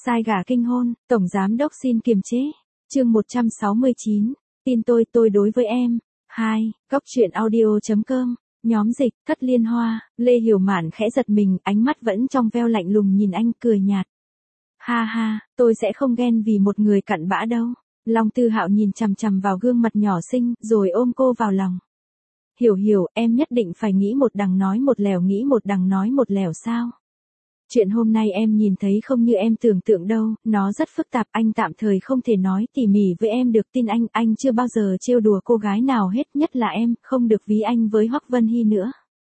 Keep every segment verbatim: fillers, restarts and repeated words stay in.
Sai gà kinh hôn, Tổng Giám Đốc xin kiềm chế. Chương một trăm sáu mươi chín, tin tôi, tôi đối với em. hai. Góc truyện audio chấm com. Nhóm dịch, Thất Liên Hoa. Lê Hiểu Mạn khẽ giật mình, ánh mắt vẫn trong veo lạnh lùng nhìn anh, cười nhạt. Ha ha, tôi sẽ không ghen vì một người cặn bã đâu. Long Tư Hạo nhìn chằm chằm vào gương mặt nhỏ xinh, rồi ôm cô vào lòng. Hiểu hiểu, em nhất định phải nghĩ một đằng nói một lẻo, nghĩ một đằng nói một lẻo sao? Chuyện hôm nay em nhìn thấy không như em tưởng tượng đâu, nó rất phức tạp, anh tạm thời không thể nói tỉ mỉ với em được, tin anh, anh chưa bao giờ trêu đùa cô gái nào hết, nhất là em, không được ví anh với Hoắc Vân Hy nữa.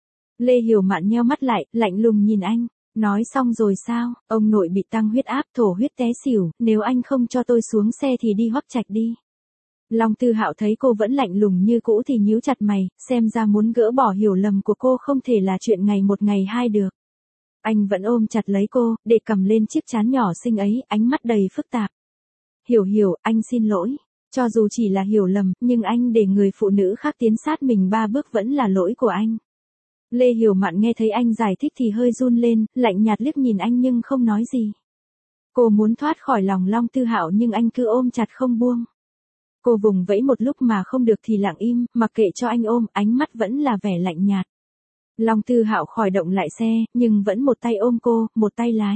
Lê Hiểu Mạn nheo mắt lại, lạnh lùng nhìn anh, nói xong rồi sao, ông nội bị tăng huyết áp, thổ huyết té xỉu, nếu anh không cho tôi xuống xe thì đi Hoắc Trạch đi. Long Tư Hạo thấy cô vẫn lạnh lùng như cũ thì nhíu chặt mày, xem ra muốn gỡ bỏ hiểu lầm của cô không thể là chuyện ngày một ngày hai được. Anh vẫn ôm chặt lấy cô, để cầm lên chiếc trán nhỏ xinh ấy, ánh mắt đầy phức tạp. Hiểu hiểu, anh xin lỗi. Cho dù chỉ là hiểu lầm, nhưng anh để người phụ nữ khác tiến sát mình ba bước vẫn là lỗi của anh. Lê Hiểu Mạn nghe thấy anh giải thích thì hơi run lên, lạnh nhạt liếc nhìn anh nhưng không nói gì. Cô muốn thoát khỏi lòng Long Tư Hạo nhưng anh cứ ôm chặt không buông. Cô vùng vẫy một lúc mà không được thì lặng im, mặc kệ cho anh ôm, ánh mắt vẫn là vẻ lạnh nhạt. Long Tư Hạo khởi động lại xe, nhưng vẫn một tay ôm cô, một tay lái.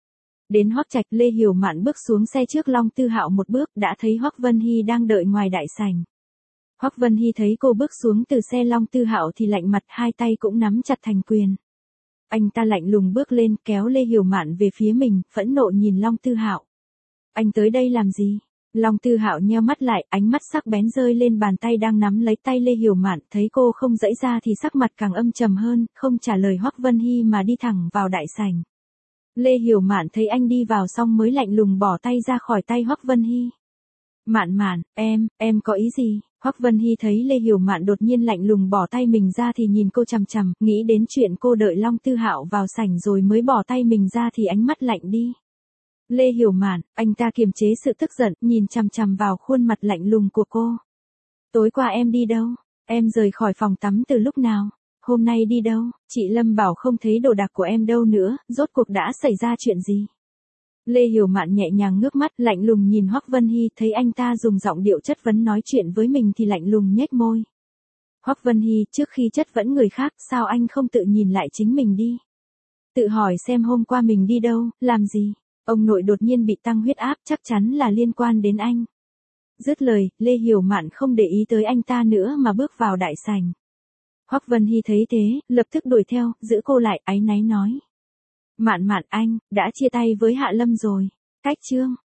Đến Hoắc Trạch, Lê Hiểu Mạn bước xuống xe trước Long Tư Hạo một bước, đã thấy Hoắc Vân Hy đang đợi ngoài đại sảnh. Hoắc Vân Hy thấy cô bước xuống từ xe Long Tư Hạo thì lạnh mặt, hai tay cũng nắm chặt thành quyền. Anh ta lạnh lùng bước lên, kéo Lê Hiểu Mạn về phía mình, phẫn nộ nhìn Long Tư Hạo. Anh tới đây làm gì? Long Tư Hạo nheo mắt lại, ánh mắt sắc bén rơi lên bàn tay đang nắm lấy tay Lê Hiểu Mạn, thấy cô không giãy ra thì sắc mặt càng âm trầm hơn, không trả lời Hoắc Vân Hy mà đi thẳng vào đại sảnh. Lê Hiểu Mạn thấy anh đi vào xong mới lạnh lùng bỏ tay ra khỏi tay Hoắc Vân Hy. Mạn Mạn, em, em có ý gì? Hoắc Vân Hy thấy Lê Hiểu Mạn đột nhiên lạnh lùng bỏ tay mình ra thì nhìn cô chằm chằm, nghĩ đến chuyện cô đợi Long Tư Hạo vào sảnh rồi mới bỏ tay mình ra thì ánh mắt lạnh đi. Lê Hiểu Mạn, anh ta kiềm chế sự tức giận, nhìn chằm chằm vào khuôn mặt lạnh lùng của cô. Tối qua em đi đâu? Em rời khỏi phòng tắm từ lúc nào? Hôm nay đi đâu? Chị Lâm bảo không thấy đồ đạc của em đâu nữa, rốt cuộc đã xảy ra chuyện gì? Lê Hiểu Mạn nhẹ nhàng ngước mắt, lạnh lùng nhìn Hoắc Vân Hy, thấy anh ta dùng giọng điệu chất vấn nói chuyện với mình thì lạnh lùng nhếch môi. Hoắc Vân Hy, trước khi chất vấn người khác, sao anh không tự nhìn lại chính mình đi? Tự hỏi xem hôm qua mình đi đâu, làm gì? Ông nội đột nhiên bị tăng huyết áp, chắc chắn là liên quan đến anh. Dứt lời, Lê Hiểu Mạn không để ý tới anh ta nữa mà bước vào đại sảnh. Hoắc Vân Hy thấy thế, lập tức đuổi theo, giữ cô lại, áy náy nói. Mạn Mạn anh, đã chia tay với Hạ Lâm rồi. Cách chương.